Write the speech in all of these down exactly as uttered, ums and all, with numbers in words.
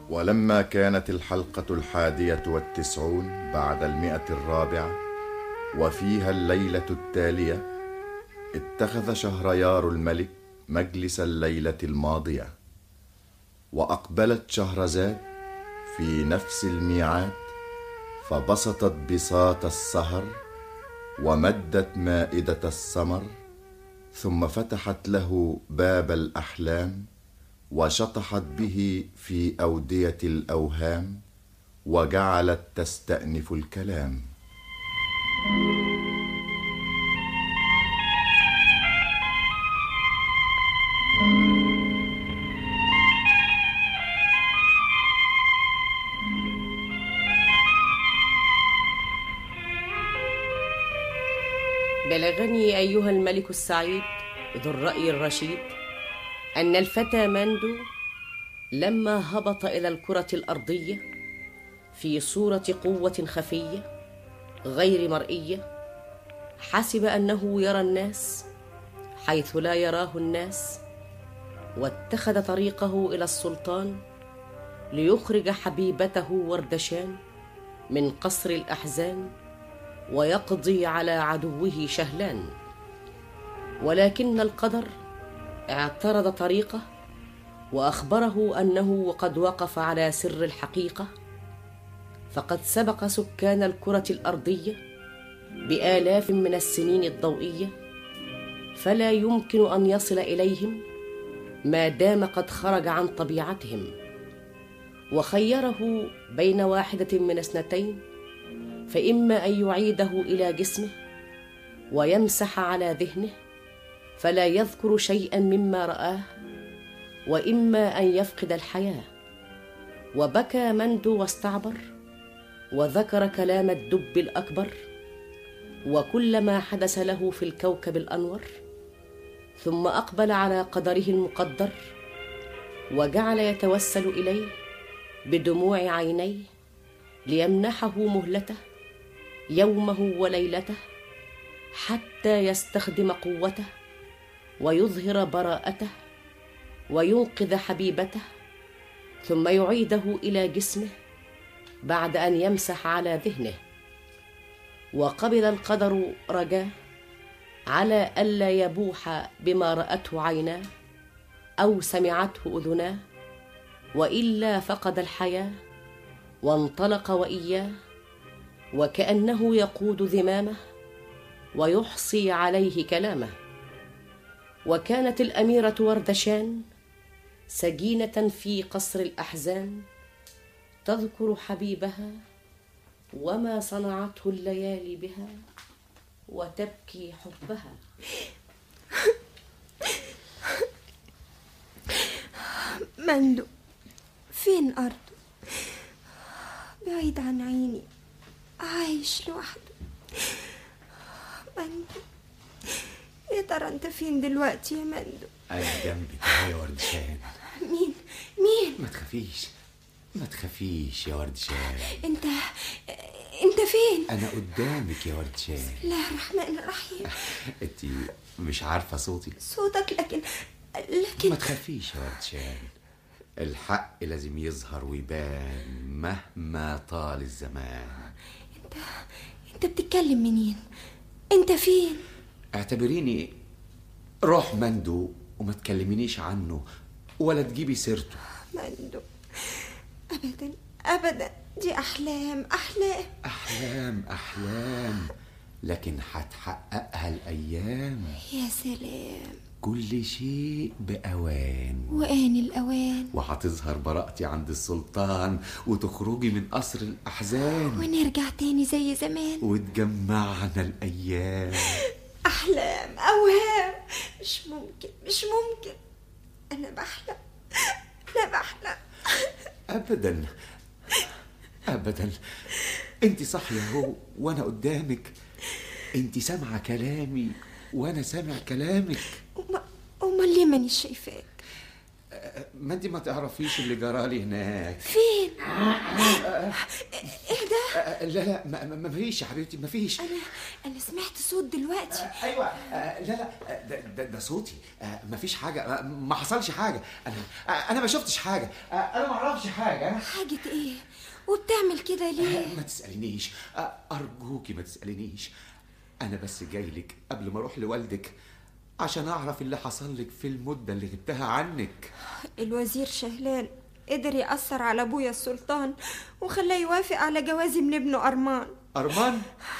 ولما كانت الحلقة الحادية والتسعون بعد المئة الرابعة وفيها الليلة التالية، اتخذ شهريار الملك مجلس الليلة الماضية، وأقبلت شهرزاد في نفس الميعاد، فبسطت بساط السهر ومدت مائدة السمر، ثم فتحت له باب الأحلام وشطحت به في أودية الأوهام، وجعلت تستأنف الكلام. بلغني أيها الملك السعيد ذو الرأي الرشيد أن الفتى مندو لما هبط إلى الكرة الأرضية في صورة قوة خفية غير مرئية، حسب أنه يرى الناس حيث لا يراه الناس، واتخذ طريقه إلى السلطان ليخرج حبيبته وردشان من قصر الأحزان ويقضي على عدوه شهلان. ولكن القدر اعترض طريقه وأخبره أنه قد وقف على سر الحقيقة، فقد سبق سكان الكرة الأرضية بآلاف من السنين الضوئية، فلا يمكن أن يصل إليهم ما دام قد خرج عن طبيعتهم. وخيره بين واحدة من اثنتين، فإما أن يعيده إلى جسمه ويمسح على ذهنه فلا يذكر شيئا مما رآه، وإما أن يفقد الحياة. وبكى مندو واستعبر وذكر كلام الدب الأكبر وكل ما حدث له في الكوكب الأنور، ثم أقبل على قدره المقدر وجعل يتوسل إليه بدموع عينيه ليمنحه مهلته يومه وليلته حتى يستخدم قوته ويظهر براءته وينقذ حبيبته، ثم يعيده إلى جسمه بعد أن يمسح على ذهنه. وقبل القدر رجاه على ألا يبوح بما رأته عيناه أو سمعته أذناه، وإلا فقد الحياة وانطلق وإياه، وكأنه يقود ذمامه ويحصي عليه كلامه. وكانت الأميرة وردشان سجينة في قصر الأحزان، تذكر حبيبها وما صنعته الليالي بها، وتبكي حبها. مندو فين أرضه؟ بعيد عن عيني، عايش لوحده. مندو يا ترى انت فين دلوقتي يا مندو؟ انا جنبك يا وردشان. مين مين؟ ما تخافيش ما تخافيش يا وردشان. انت انت فين؟ انا قدامك يا وردشان. بسم الله الرحمن الرحيم. انت مش عارفه صوتي صوتك، لكن لكن ما تخافيش يا وردشان، الحق لازم يظهر ويبان مهما طال الزمان. انت انت بتتكلم منين؟ انت فين؟ اعتبريني روح مندو وما تكلمينيش عنه ولا تجيبي سيرته. مندو ابدا ابدا، دي احلام احلام احلام احلام لكن هتحققها الايام. يا سلام، كل شيء بأوان، وآن الأوان، وهتظهر براءتي عند السلطان وتخرجي من قصر الأحزان، ونرجع تاني زي زمان، وتجمعنا الأيام. أحلام أوهام، مش ممكن مش ممكن، أنا بحلم أنا بحلم. أبدا أبدا، أنت صاحية اهو وأنا قدامك، أنت سامعة كلامي وأنا سامع كلامك. أمال ليه ماني شايفاك؟ ما انت ما تعرفيش اللي جرالي هناك. فين؟ ايه ده؟ لا لا ما, ما فيش يا حبيبتي، ما فيش. انا انا سمعت صوت دلوقتي. آه ايوه آه لا لا آه ده, ده, ده صوتي. آه مفيش حاجه، آه ما حصلش حاجه. انا آه انا ما شفتش حاجه. آه انا ما اعرفش حاجه. حاجه ايه؟ وبتعمل كده ليه؟ آه ما تسالينيش، آه ارجوكي ما تسالينيش. انا بس جاي لك قبل ما اروح لوالدك عشان اعرف اللي حصل لك في المده اللي غبتها عنك. الوزير شهلان قدر يأثر على ابويا السلطان وخلاه يوافق على جوازي من ابنه أرمان. أرمان؟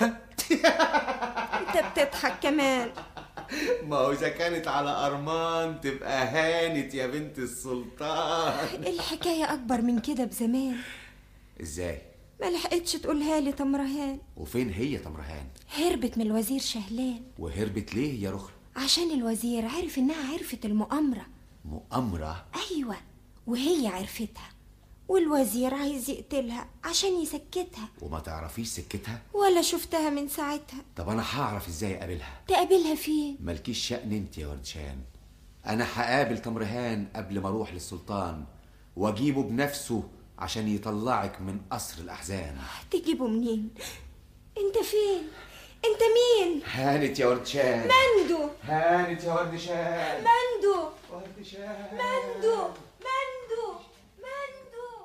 انت بتضحك كمان. ما هو إذا كانت على أرمان تبقى هانت يا بنت السلطان. الحكاية أكبر من كده بزمان. إزاي؟ ما لحقتش تقولها لي تمرهان. وفين هي تمرهان؟ هربت من الوزير شهلان. وهربت ليه يا رخرة؟ عشان الوزير عرف إنها عرفت المؤامرة. مؤامرة؟ أيوة، وهي عرفتها، والوزير عايز يقتلها عشان يسكتها. وما تعرفيش سكتها؟ ولا شفتها من ساعتها. طب أنا هعرف إزاي أقابلها؟ تقابلها فين؟ مالكيش شأن انت يا وردشان. أنا هقابل تمرهان قبل ما أروح للسلطان وأجيبه بنفسه عشان يطلعك من قصر الأحزان. تجيبه منين؟ انت فين؟ انت مين؟ هانت يا وردشان. مندو. هانت يا وردشان. مندو. وردشان. مندو. مندو. مندو.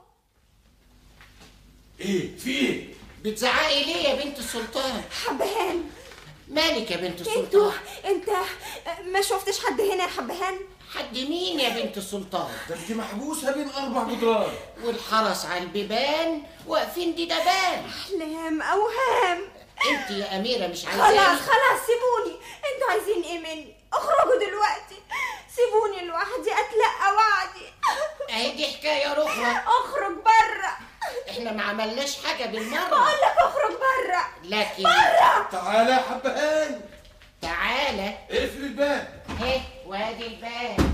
ايه في ايه؟ بتزعقي ليه يا بنت السلطان؟ حبهان. مالك يا بنت السلطان؟ انتوا انت ما شفتش حد هنا يا حبهان؟ حد مين يا بنت السلطان؟ ده انت محبوسه بين اربع جدران والحرس على البيبان واقفين دي دبان. احلام اوهام. انت يا اميره مش عايزاني؟ خلاص خلاص سيبوني. انتوا عايزين ايه مني؟ اخرجوا دلوقتي، سيبوني لوحدي اتلقى وعدي. اهي دي حكايه رخرة. اخرج بره. احنا ما عملناش حاجه بالمره. بقول لك اخرج بره. لكن بره. تعالى يا حبهان. تعالى اقفل الباب. اهي وادي الباب.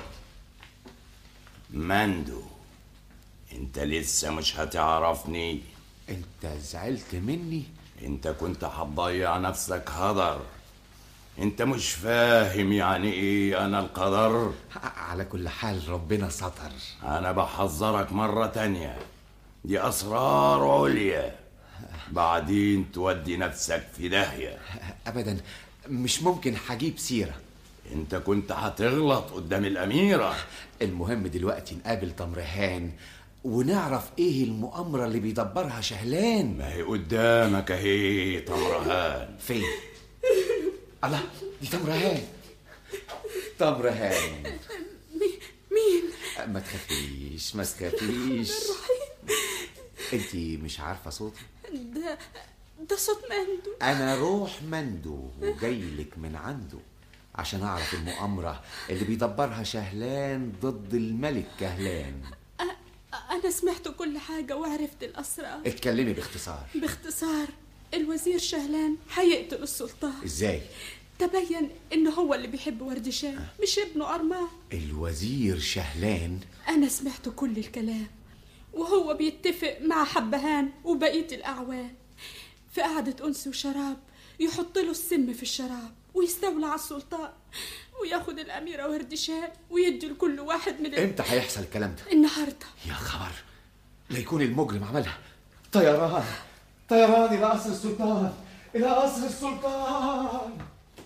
مندو، انت لسه مش هتعرفني. انت زعلت مني؟ انت كنت هتضيع نفسك هدر. انت مش فاهم يعني ايه انا القدر. على كل حال ربنا ستر. انا بحذرك مرة تانية، دي اسرار عليا، بعدين تودي نفسك في داهية. ابدا مش ممكن هجيب سيرة. انت كنت هتغلط قدام الاميرة. المهم دلوقتي نقابل تمرهان ونعرف ايه المؤامرة اللي بيدبرها شهلان. ما هي قدامك اهي تمرهان. فين؟ الله، دي تمرهان. تمرهان مين؟ ما تخافيش ما تخافيش. انتي مش عارفة صوتي؟ ده ده صوت مندو. انا روح مندو وجايلك من عنده عشان اعرف المؤامرة اللي بيدبرها شهلان ضد الملك كهلان. أنا سمعت كل حاجة وعرفت الأسرار. اتكلمي باختصار. باختصار الوزير شهلان هيقتل السلطان. ازاي؟ تبين إنه هو اللي بيحب وردشان مش ابنه أرمان. الوزير شهلان؟ أنا سمعت كل الكلام وهو بيتفق مع حبهان وبقية الأعوان في قعدة أنس وشراب، يحط له السم في الشراب ويستولى على السلطان وياخد الأميرة وردشان ويدي لكل واحد من ال... امتى هيحصل الكلام ده؟ النهاردة. يا خبر، لا يكون المجرم عملها. طيران طيران إلى قصر السلطان، إلى قصر السلطان.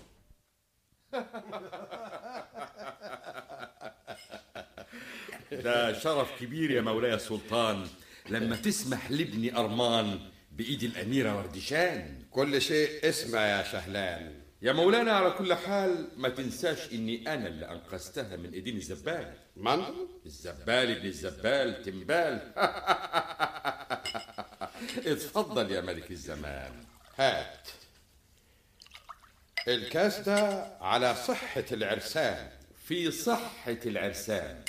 ده شرف كبير يا مولاي السلطان لما تسمح لابني أرمان بإيد الأميرة وردشان. كل شيء اسمع يا شهلان. يا مولانا على كل حال ما تنساش إني أنا اللي أنقذتها من إيدين الزبال. من؟ الزبال ابن الزبال تنبال. اتفضل يا ملك الزمان. هات الكاس ده على صحة العرسان. في صحة العرسان.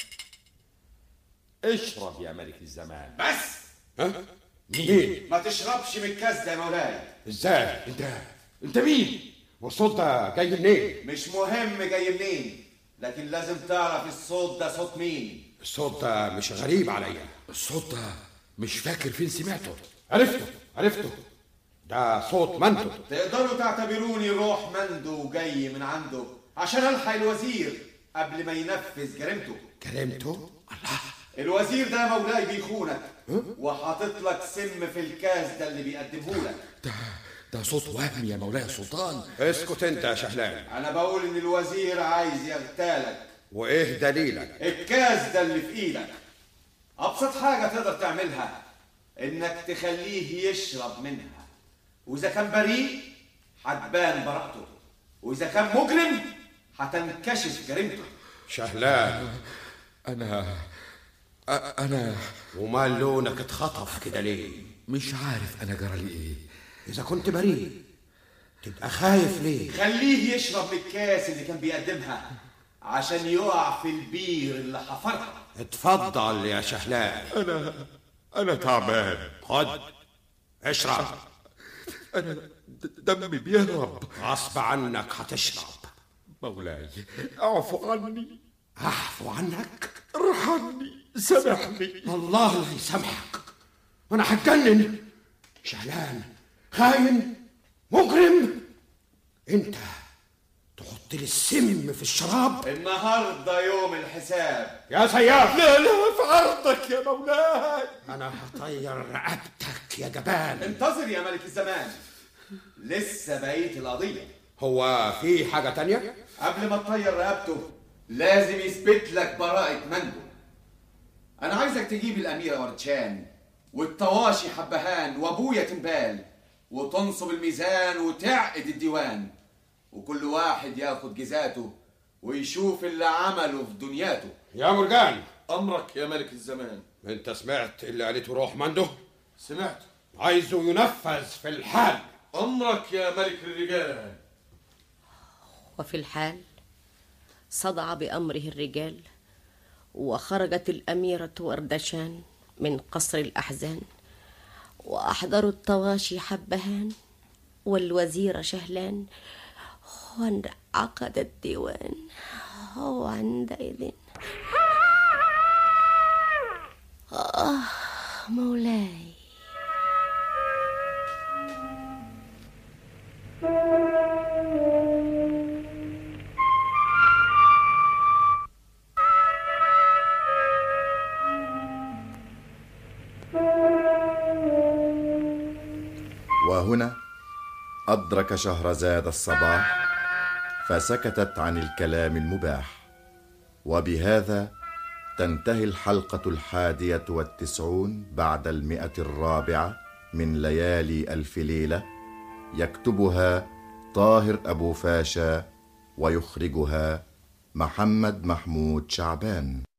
اشرب يا ملك الزمان. بس ها؟ مين؟ ما تشربش من الكاس ده يا مولاي. ازاي؟ انت انت مين؟ والصوت ده جاي منين؟ مش مهم جاي منين، لكن لازم تعرف الصوت ده صوت مين. الصوت ده مش غريب عليا. الصوت ده مش فاكر فين سمعته. عرفته عرفته ده صوت مندو. تقدروا تعتبروني روح مندو جاي من عنده عشان الحق الوزير قبل ما ينفذ جريمته. جريمته؟ الله، الوزير ده مولاي بيخونك وحاطط لك سم في الكاس ده اللي بيقدمه لك. ده ده صوت وهم يا مولاي السلطان. اسكت انت يا شهلان. انا بقول ان الوزير عايز يغتالك. وايه دليلك؟ الكاس ده اللي في ايدك. ابسط حاجه تقدر تعملها انك تخليه يشرب منها، واذا كان بريء هتبان براءته، واذا كان مجرم هتنكشف جريمته. شهلان، انا انا ومال لونك اتخطف كده ليه؟ مش عارف انا جرى لي ايه. اذا كنت بريء تبقى خايف ليه؟ خليه يشرب من الكاس اللي كان بيقدمها عشان يقع في البير اللي حفرها. اتفضل يا شهلان. انا انا تعبان. خد اشرب. انا دمي بيهرب. غصب عنك هتشرب. مولاي اعفو عني. اعفو عنك؟ ارحمني، سامحني. الله لا يسامحك، وانا هتجنن. شهلان خاين مجرم، انت تحط لي السم في الشراب؟ النهارده يوم الحساب يا سياف. لا لا في عرضك يا مولاي. انا هطير رقبتك يا جبان. انتظر يا ملك الزمان، لسه بقية القضية. هو في حاجة تانية؟ قبل ما تطير رقبته لازم يثبت لك براءة مندو. أنا عايزك تجيب الأميرة وردشان والطواشي حبهان وأبويا تنبال، وتنصب الميزان وتعقد الديوان، وكل واحد ياخد جزاته ويشوف اللي عمله في دنياته. يا مرجان. أمرك يا ملك الزمان. انت سمعت اللي قالته روح مندو؟ سمعت. عايزه ينفذ في الحال. أمرك يا ملك الرجال. وفي الحال صدع بأمره الرجال، وخرجت الأميرة وردشان من قصر الأحزان، وأحضروا الطواشي حبهان والوزير شهلان، وانعقد الديوان. وعندئذ آه مولاي. وهنا أدرك شهرزاد الصباح، فسكتت عن الكلام المباح. وبهذا تنتهي الحلقة الحادية والتسعون بعد المئة الرابعة من ليالي ألف ليلة، يكتبها طاهر أبو فاشا ويخرجها محمد محمود شعبان.